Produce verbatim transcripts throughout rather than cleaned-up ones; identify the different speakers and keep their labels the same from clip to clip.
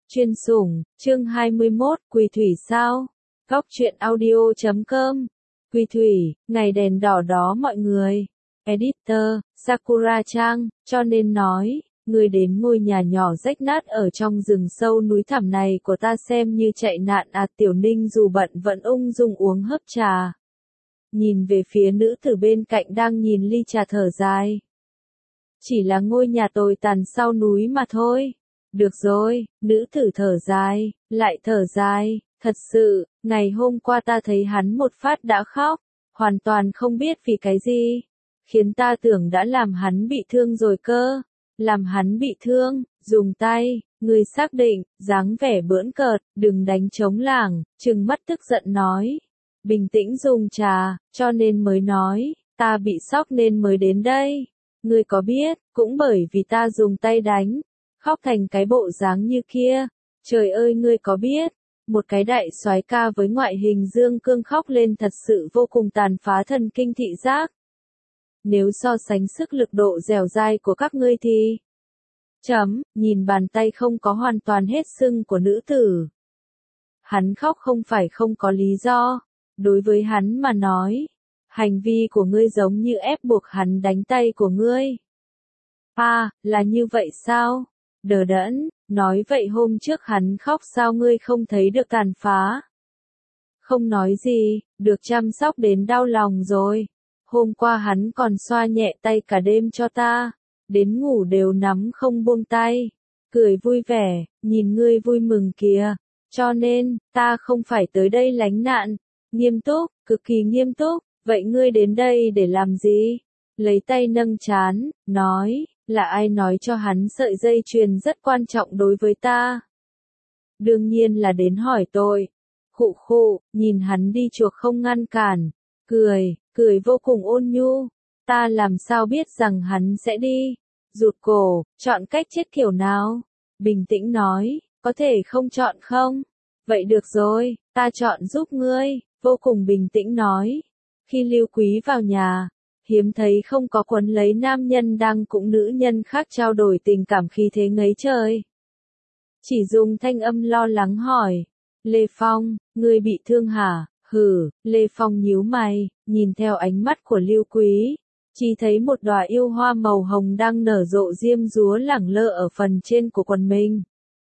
Speaker 1: Chuyên sủng, chương hai mươi mốt, Quỳ Thủy sao? Góc truyện audio chấm com. Quỳ Thủy, ngày đèn đỏ đó mọi người. Editor, Sakura-chan, cho nên nói, người đến ngôi nhà nhỏ rách nát ở trong rừng sâu núi thẳm này của ta xem như chạy nạn à. Tiểu Ninh dù bận vẫn ung dung uống hớp trà. Nhìn về phía nữ tử bên cạnh đang nhìn ly trà thở dài. Chỉ là ngôi nhà tồi tàn sau núi mà thôi. Được rồi, nữ tử thở dài, lại thở dài, thật sự, ngày hôm qua ta thấy hắn một phát đã khóc, hoàn toàn không biết vì cái gì, khiến ta tưởng đã làm hắn bị thương rồi cơ, làm hắn bị thương, dùng tay, người xác định, dáng vẻ bỡn cợt, đừng đánh trống lảng, trừng mắt tức giận nói, bình tĩnh dùng trà, cho nên mới nói, ta bị sốc nên mới đến đây, ngươi có biết, cũng bởi vì ta dùng tay đánh. Khóc thành cái bộ dáng như kia, trời ơi ngươi có biết, một cái đại soái ca với ngoại hình dương cương khóc lên thật sự vô cùng tàn phá thần kinh thị giác. Nếu so sánh sức lực độ dẻo dai của các ngươi thì... Chấm, nhìn bàn tay không có hoàn toàn hết sưng của nữ tử. Hắn khóc không phải không có lý do, đối với hắn mà nói, hành vi của ngươi giống như ép buộc hắn đánh tay của ngươi. À, là như vậy sao? Đờ đẫn, nói vậy hôm trước hắn khóc sao ngươi không thấy được tàn phá? Không nói gì, được chăm sóc đến đau lòng rồi. Hôm qua hắn còn xoa nhẹ tay cả đêm cho ta, đến ngủ đều nắm không buông tay. Cười vui vẻ, nhìn ngươi vui mừng kìa. Cho nên, ta không phải tới đây lánh nạn. Nghiêm túc, cực kỳ nghiêm túc, vậy ngươi đến đây để làm gì? Lấy tay nâng trán, nói. Là ai nói cho hắn sợi dây chuyền rất quan trọng đối với ta? Đương nhiên là đến hỏi tội. Khụ khụ, nhìn hắn đi chuộc không ngăn cản. Cười, cười vô cùng ôn nhu. Ta làm sao biết rằng hắn sẽ đi? Rụt cổ, chọn cách chết kiểu nào? Bình tĩnh nói, có thể không chọn không? Vậy được rồi, ta chọn giúp ngươi. Vô cùng bình tĩnh nói. Khi Lưu Quý vào nhà, hiếm thấy không có quấn lấy nam nhân đang cũng nữ nhân khác trao đổi tình cảm khí thế ngấy trời. Chỉ dùng thanh âm lo lắng hỏi, Lê Phong, ngươi bị thương hả? Hử, Lê Phong nhíu mày, nhìn theo ánh mắt của Lưu Quý, chỉ thấy một đóa yêu hoa màu hồng đang nở rộ diêm dúa lẳng lơ ở phần trên của quần mình.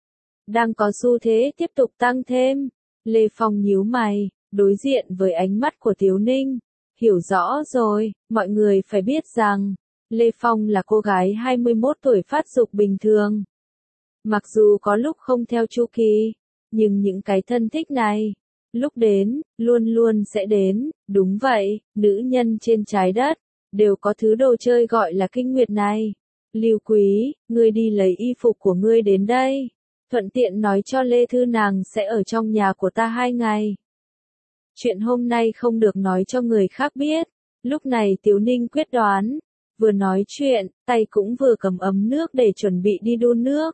Speaker 1: Đang có xu thế tiếp tục tăng thêm. Lê Phong nhíu mày, đối diện với ánh mắt của Tiếu Ninh. Hiểu rõ rồi, mọi người phải biết rằng, Lê Phong là cô gái hai mươi mốt tuổi phát dục bình thường. Mặc dù có lúc không theo chu kỳ, nhưng những cái thân thích này, lúc đến, luôn luôn sẽ đến, đúng vậy, nữ nhân trên trái đất, đều có thứ đồ chơi gọi là kinh nguyệt này. Lưu Quý, ngươi đi lấy y phục của ngươi đến đây, thuận tiện nói cho Lê Thư nàng sẽ ở trong nhà của ta hai ngày. Chuyện hôm nay không được nói cho người khác biết. Lúc này Tiếu Ninh quyết đoán. Vừa nói chuyện, tay cũng vừa cầm ấm nước để chuẩn bị đi đun nước.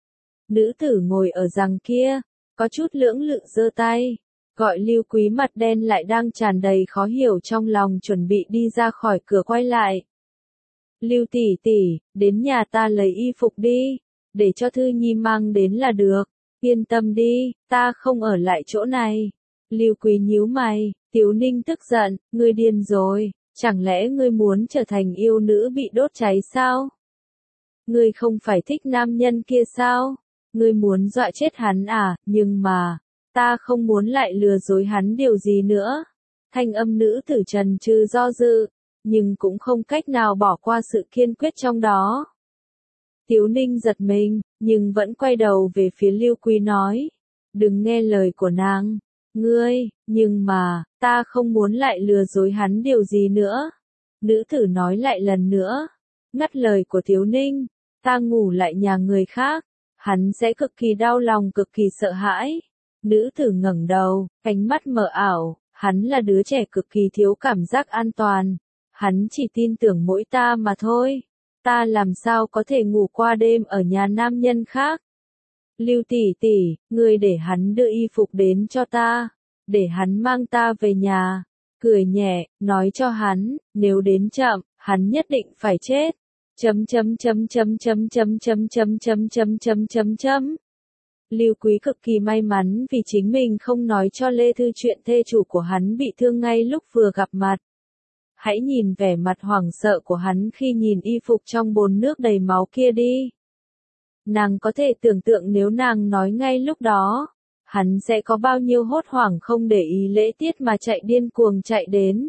Speaker 1: Nữ tử ngồi ở giằng kia, có chút lưỡng lự giơ tay. Gọi Lưu Quý mặt đen lại đang tràn đầy khó hiểu trong lòng chuẩn bị đi ra khỏi cửa quay lại. Lưu tỷ tỷ, đến nhà ta lấy y phục đi. Để cho Thư Nhi mang đến là được. Yên tâm đi, ta không ở lại chỗ này. Lưu Quý nhíu mày, Tiếu Ninh tức giận, ngươi điên rồi, chẳng lẽ ngươi muốn trở thành yêu nữ bị đốt cháy sao? Ngươi không phải thích nam nhân kia sao? Ngươi muốn dọa chết hắn à, nhưng mà, ta không muốn lại lừa dối hắn điều gì nữa. Thanh âm nữ tử trần trừ do dự, nhưng cũng không cách nào bỏ qua sự kiên quyết trong đó. Tiếu Ninh giật mình, nhưng vẫn quay đầu về phía Lưu Quý nói, đừng nghe lời của nàng. Ngươi, nhưng mà, ta không muốn lại lừa dối hắn điều gì nữa. Nữ tử nói lại lần nữa, ngắt lời của Tiếu Ninh, ta ngủ lại nhà người khác, hắn sẽ cực kỳ đau lòng cực kỳ sợ hãi. Nữ tử ngẩng đầu, ánh mắt mờ ảo, hắn là đứa trẻ cực kỳ thiếu cảm giác an toàn. Hắn chỉ tin tưởng mỗi ta mà thôi. Ta làm sao có thể ngủ qua đêm ở nhà nam nhân khác. Lưu tỷ tỷ, ngươi để hắn đưa y phục đến cho ta, để hắn mang ta về nhà, cười nhẹ, nói cho hắn, nếu đến chậm, hắn nhất định phải chết. Chấm chấm chấm chấm chấm chấm chấm chấm chấm chấm chấm chấm chấm. Lưu Quý cực kỳ may mắn vì chính mình không nói cho Lê Thư chuyện thê chủ của hắn bị thương ngay lúc vừa gặp mặt. Hãy nhìn vẻ mặt hoảng sợ của hắn khi nhìn y phục trong bồn nước đầy máu kia đi. Nàng có thể tưởng tượng nếu nàng nói ngay lúc đó, hắn sẽ có bao nhiêu hốt hoảng không để ý lễ tiết mà chạy điên cuồng chạy đến.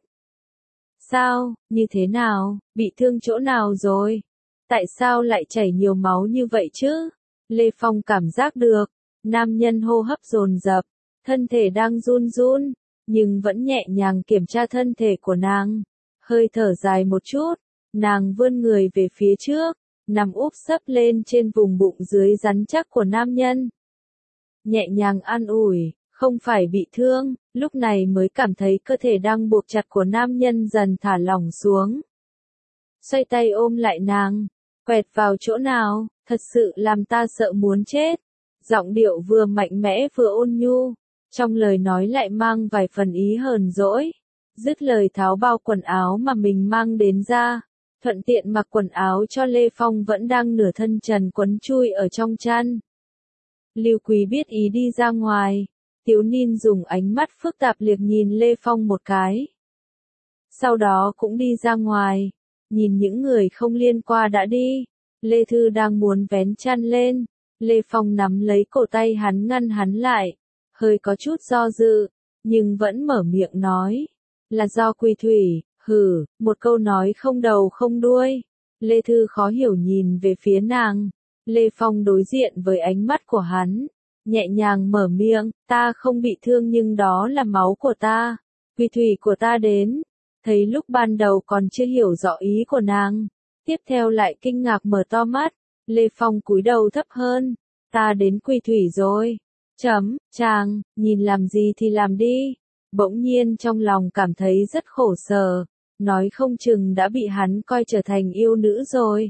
Speaker 1: Sao, như thế nào, bị thương chỗ nào rồi? Tại sao lại chảy nhiều máu như vậy chứ? Lê Phong cảm giác được, nam nhân hô hấp dồn dập, thân thể đang run run, nhưng vẫn nhẹ nhàng kiểm tra thân thể của nàng. Hơi thở dài một chút, nàng vươn người về phía trước, nằm úp sấp lên trên vùng bụng dưới rắn chắc của nam nhân. Nhẹ nhàng an ủi, không phải bị thương, lúc này mới cảm thấy cơ thể đang buộc chặt của nam nhân dần thả lỏng xuống. Xoay tay ôm lại nàng, quẹt vào chỗ nào, thật sự làm ta sợ muốn chết. Giọng điệu vừa mạnh mẽ vừa ôn nhu, trong lời nói lại mang vài phần ý hờn dỗi. Dứt lời tháo bao quần áo mà mình mang đến ra, thuận tiện mặc quần áo cho Lê Phong vẫn đang nửa thân trần quấn chui ở trong chăn. Lưu Quý biết ý đi ra ngoài, Tiếu Ninh dùng ánh mắt phức tạp liếc nhìn Lê Phong một cái. Sau đó cũng đi ra ngoài, nhìn những người không liên quan đã đi. Lê Thư đang muốn vén chăn lên, Lê Phong nắm lấy cổ tay hắn ngăn hắn lại, hơi có chút do dự, nhưng vẫn mở miệng nói, là do Quỳ Thủy, hừ, một câu nói không đầu không đuôi. Lê Thư khó hiểu nhìn về phía nàng, Lê Phong đối diện với ánh mắt của hắn, nhẹ nhàng mở miệng, ta không bị thương nhưng đó là máu của ta, Quỳ Thủy của ta đến. Thấy lúc ban đầu còn chưa hiểu rõ ý của nàng, tiếp theo lại kinh ngạc mở to mắt, Lê Phong cúi đầu thấp hơn, ta đến Quỳ Thủy rồi. Chấm, chàng, nhìn làm gì thì làm đi. Bỗng nhiên trong lòng cảm thấy rất khổ sở, nói không chừng đã bị hắn coi trở thành yêu nữ rồi.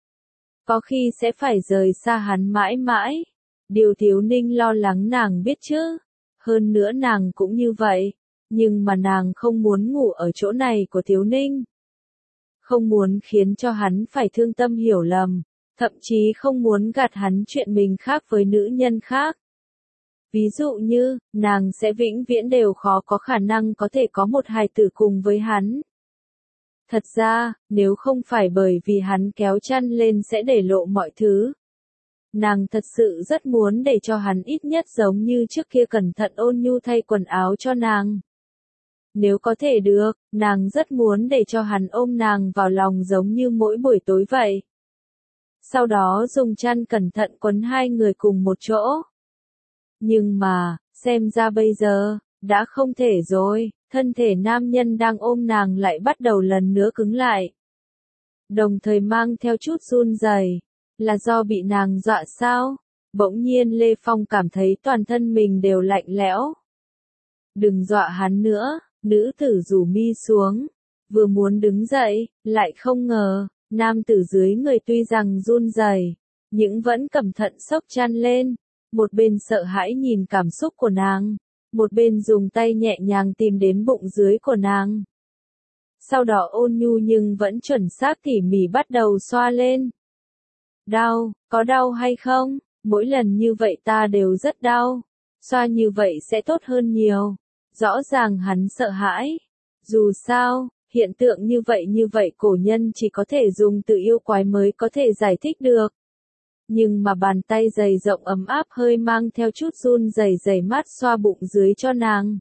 Speaker 1: Có khi sẽ phải rời xa hắn mãi mãi. Điều Tiếu Ninh lo lắng nàng biết chứ. Hơn nữa nàng cũng như vậy, nhưng mà nàng không muốn ngủ ở chỗ này của Tiếu Ninh. Không muốn khiến cho hắn phải thương tâm hiểu lầm, thậm chí không muốn gạt hắn chuyện mình khác với nữ nhân khác. Ví dụ như, nàng sẽ vĩnh viễn đều khó có khả năng có thể có một hài tử cùng với hắn. Thật ra, nếu không phải bởi vì hắn kéo chăn lên sẽ để lộ mọi thứ. Nàng thật sự rất muốn để cho hắn ít nhất giống như trước kia cẩn thận ôn nhu thay quần áo cho nàng. Nếu có thể được, nàng rất muốn để cho hắn ôm nàng vào lòng giống như mỗi buổi tối vậy. Sau đó dùng chăn cẩn thận quấn hai người cùng một chỗ. Nhưng mà, xem ra bây giờ, đã không thể rồi, thân thể nam nhân đang ôm nàng lại bắt đầu lần nữa cứng lại. Đồng thời mang theo chút run rẩy, là do bị nàng dọa sao? Bỗng nhiên Lê Phong cảm thấy toàn thân mình đều lạnh lẽo. Đừng dọa hắn nữa, nữ tử rủ mi xuống, vừa muốn đứng dậy, lại không ngờ, nam tử dưới người tuy rằng run rẩy, nhưng vẫn cẩn thận xốc chăn lên. Một bên sợ hãi nhìn cảm xúc của nàng, một bên dùng tay nhẹ nhàng tìm đến bụng dưới của nàng. Sau đó ôn nhu nhưng vẫn chuẩn xác tỉ mỉ bắt đầu xoa lên. Đau, có đau hay không? Mỗi lần như vậy ta đều rất đau. Xoa như vậy sẽ tốt hơn nhiều. Rõ ràng hắn sợ hãi. Dù sao, hiện tượng như vậy như vậy cổ nhân chỉ có thể dùng từ yêu quái mới có thể giải thích được. Nhưng mà bàn tay dày rộng ấm áp hơi mang theo chút run rẩy rẩy mát xoa bụng dưới cho nàng.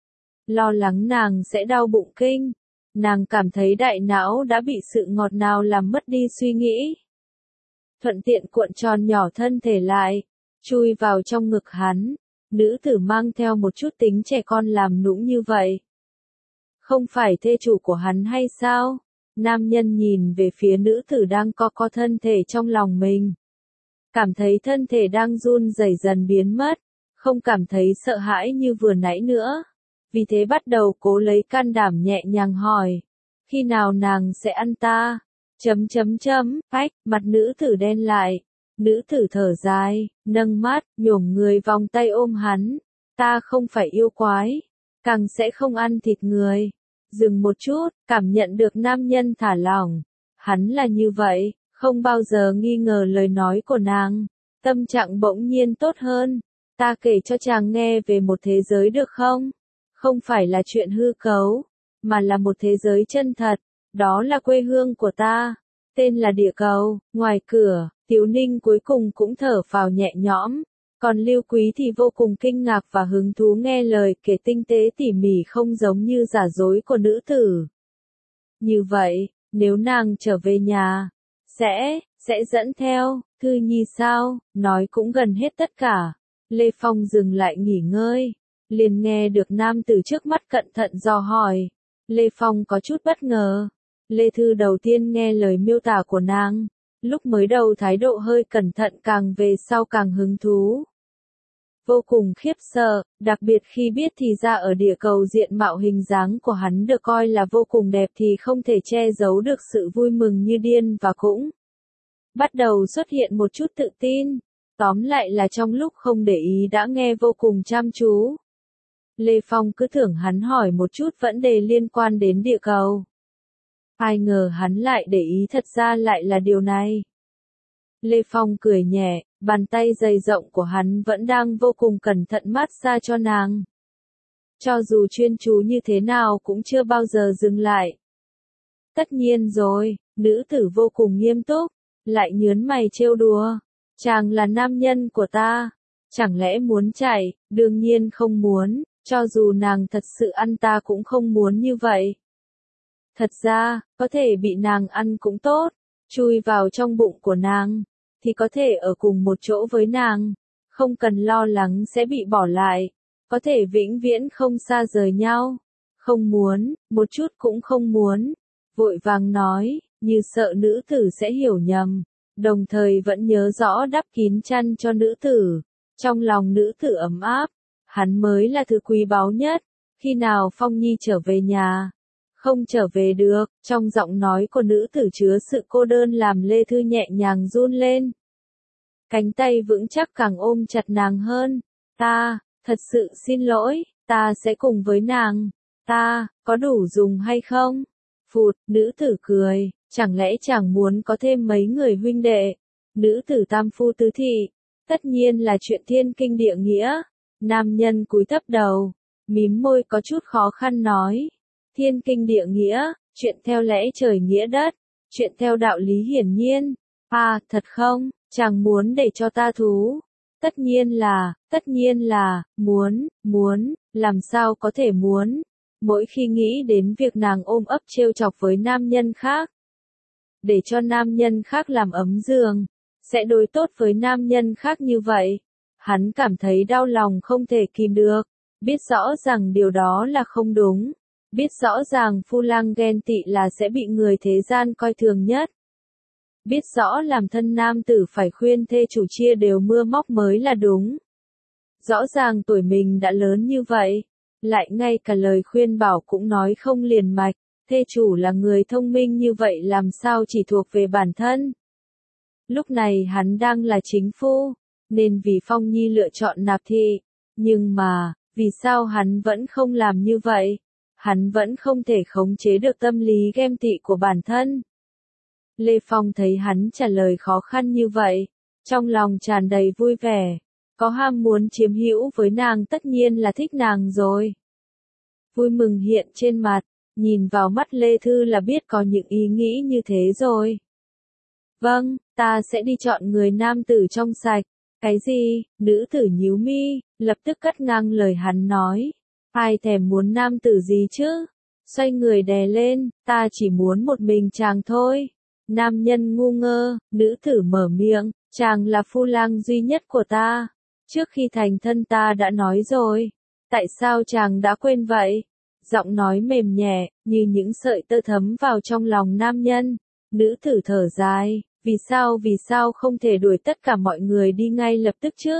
Speaker 1: Lo lắng nàng sẽ đau bụng kinh. Nàng cảm thấy đại não đã bị sự ngọt ngào làm mất đi suy nghĩ. Thuận tiện cuộn tròn nhỏ thân thể lại, chui vào trong ngực hắn. Nữ tử mang theo một chút tính trẻ con làm nũng như vậy. Không phải thê chủ của hắn hay sao? Nam nhân nhìn về phía nữ tử đang co co thân thể trong lòng mình. Cảm thấy thân thể đang run rẩy dần biến mất, không cảm thấy sợ hãi như vừa nãy nữa. Vì thế bắt đầu cố lấy can đảm nhẹ nhàng hỏi, khi nào nàng sẽ ăn ta? Chấm chấm chấm, phách, mặt nữ tử đen lại. Nữ tử thở dài, nâng mắt, nhổm người vòng tay ôm hắn. Ta không phải yêu quái, càng sẽ không ăn thịt người. Dừng một chút, cảm nhận được nam nhân thả lỏng. Hắn là như vậy, không bao giờ nghi ngờ lời nói của nàng. Tâm trạng bỗng nhiên tốt hơn. Ta kể cho chàng nghe về một thế giới được không? Không phải là chuyện hư cấu, mà là một thế giới chân thật. Đó là quê hương của ta, tên là địa cầu. Ngoài cửa, Tiếu Ninh cuối cùng cũng thở phào nhẹ nhõm. Còn Lưu Quý thì vô cùng kinh ngạc và hứng thú nghe lời kể tinh tế tỉ mỉ không giống như giả dối của nữ tử. Như vậy, nếu nàng trở về nhà, sẽ, sẽ dẫn theo, Thư Nhi sao? Nói cũng gần hết tất cả. Lê Phong dừng lại nghỉ ngơi, liền nghe được nam tử trước mắt cẩn thận dò hỏi. Lê Phong có chút bất ngờ. Lê Thư đầu tiên nghe lời miêu tả của nàng, lúc mới đầu thái độ hơi cẩn thận, càng về sau càng hứng thú. Vô cùng khiếp sợ, đặc biệt khi biết thì ra ở địa cầu diện mạo hình dáng của hắn được coi là vô cùng đẹp thì không thể che giấu được sự vui mừng như điên và cũng bắt đầu xuất hiện một chút tự tin. Tóm lại là trong lúc không để ý đã nghe vô cùng chăm chú. Lê Phong cứ tưởng hắn hỏi một chút vấn đề liên quan đến địa cầu. Ai ngờ hắn lại để ý thật ra lại là điều này. Lê Phong cười nhẹ, bàn tay dày rộng của hắn vẫn đang vô cùng cẩn thận massage cho nàng. Cho dù chuyên chú như thế nào cũng chưa bao giờ dừng lại. Tất nhiên rồi, nữ tử vô cùng nghiêm túc, lại nhớn mày trêu đùa. Chàng là nam nhân của ta, chẳng lẽ muốn chạy? Đương nhiên không muốn, cho dù nàng thật sự ăn ta cũng không muốn như vậy. Thật ra, có thể bị nàng ăn cũng tốt, chui vào trong bụng của nàng, thì có thể ở cùng một chỗ với nàng, không cần lo lắng sẽ bị bỏ lại, có thể vĩnh viễn không xa rời nhau. Không muốn, một chút cũng không muốn, vội vàng nói, như sợ nữ tử sẽ hiểu nhầm, đồng thời vẫn nhớ rõ đắp kín chăn cho nữ tử. Trong lòng nữ tử ấm áp, hắn mới là thứ quý báu nhất. Khi nào Phong Nhi trở về nhà? Không trở về được, trong giọng nói của nữ tử chứa sự cô đơn làm Lê Thư nhẹ nhàng run lên. Cánh tay vững chắc càng ôm chặt nàng hơn. Ta, thật sự xin lỗi, ta sẽ cùng với nàng. Ta, có đủ dùng hay không? Phụt, nữ tử cười, chẳng lẽ chẳng muốn có thêm mấy người huynh đệ? Nữ tử tam phu tứ thị, tất nhiên là chuyện thiên kinh địa nghĩa. Nam nhân cúi thấp đầu, mím môi có chút khó khăn nói. Thiên kinh địa nghĩa, chuyện theo lẽ trời nghĩa đất, chuyện theo đạo lý hiển nhiên. À, thật không, chàng muốn để cho ta thú? Tất nhiên là, tất nhiên là, muốn, muốn, làm sao có thể muốn? Mỗi khi nghĩ đến việc nàng ôm ấp trêu chọc với nam nhân khác, để cho nam nhân khác làm ấm giường, sẽ đối tốt với nam nhân khác như vậy, hắn cảm thấy đau lòng không thể kìm được, biết rõ rằng điều đó là không đúng. Biết rõ ràng phu lang ghen tị là sẽ bị người thế gian coi thường nhất. Biết rõ làm thân nam tử phải khuyên thê chủ chia đều mưa móc mới là đúng. Rõ ràng tuổi mình đã lớn như vậy, lại ngay cả lời khuyên bảo cũng nói không liền mạch, thê chủ là người thông minh như vậy làm sao chỉ thuộc về bản thân. Lúc này hắn đang là chính phu, nên vì Phong Nhi lựa chọn nạp thị, nhưng mà, vì sao hắn vẫn không làm như vậy? Hắn vẫn không thể khống chế được tâm lý ghen tị của bản thân. Lê Phong thấy hắn trả lời khó khăn như vậy, trong lòng tràn đầy vui vẻ, có ham muốn chiếm hữu với nàng tất nhiên là thích nàng rồi. Vui mừng hiện trên mặt, nhìn vào mắt Lê Thư là biết có những ý nghĩ như thế rồi. Vâng, ta sẽ đi chọn người nam tử trong sạch. Cái gì? Nữ tử nhíu mi, lập tức cắt ngang lời hắn nói. Ai thèm muốn nam tử gì chứ? Xoay người đè lên, ta chỉ muốn một mình chàng thôi. Nam nhân ngu ngơ, nữ tử mở miệng, chàng là phu lang duy nhất của ta. Trước khi thành thân ta đã nói rồi. Tại sao chàng đã quên vậy? Giọng nói mềm nhẹ, như những sợi tơ thấm vào trong lòng nam nhân. Nữ tử thở dài, vì sao vì sao không thể đuổi tất cả mọi người đi ngay lập tức chứ?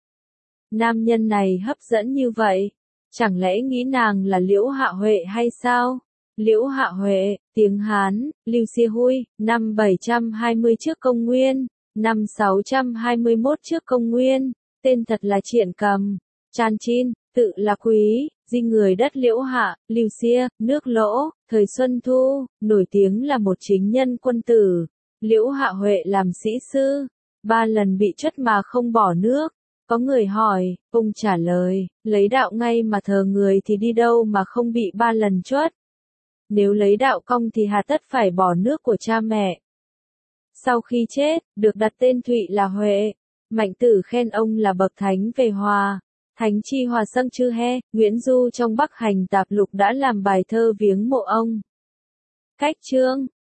Speaker 1: Nam nhân này hấp dẫn như vậy. Chẳng lẽ nghĩ nàng là Liễu Hạ Huệ hay sao? Liễu Hạ Huệ, tiếng Hán, Lưu Xia Hui, năm bảy trăm hai mươi trước công nguyên, năm sáu trăm hai mươi mốt trước công nguyên, tên thật là Triển Cầm, Chan Chin, tự là Quý, di người đất Liễu Hạ, Lưu Xia, nước Lỗ, thời Xuân Thu, nổi tiếng là một chính nhân quân tử. Liễu Hạ Huệ làm sĩ sư, ba lần bị truất mà không bỏ nước, Có người hỏi, ông trả lời, lấy đạo ngay mà thờ người thì đi đâu mà không bị ba lần chuất. Nếu lấy đạo cong thì hà tất phải bỏ nước của cha mẹ. Sau khi chết, được đặt tên Thụy là Huệ. Mạnh Tử khen ông là bậc thánh về hòa. Thánh chi hòa sâng chư he, Nguyễn Du trong Bắc Hành Tạp Lục đã làm bài thơ viếng mộ ông. Cách chương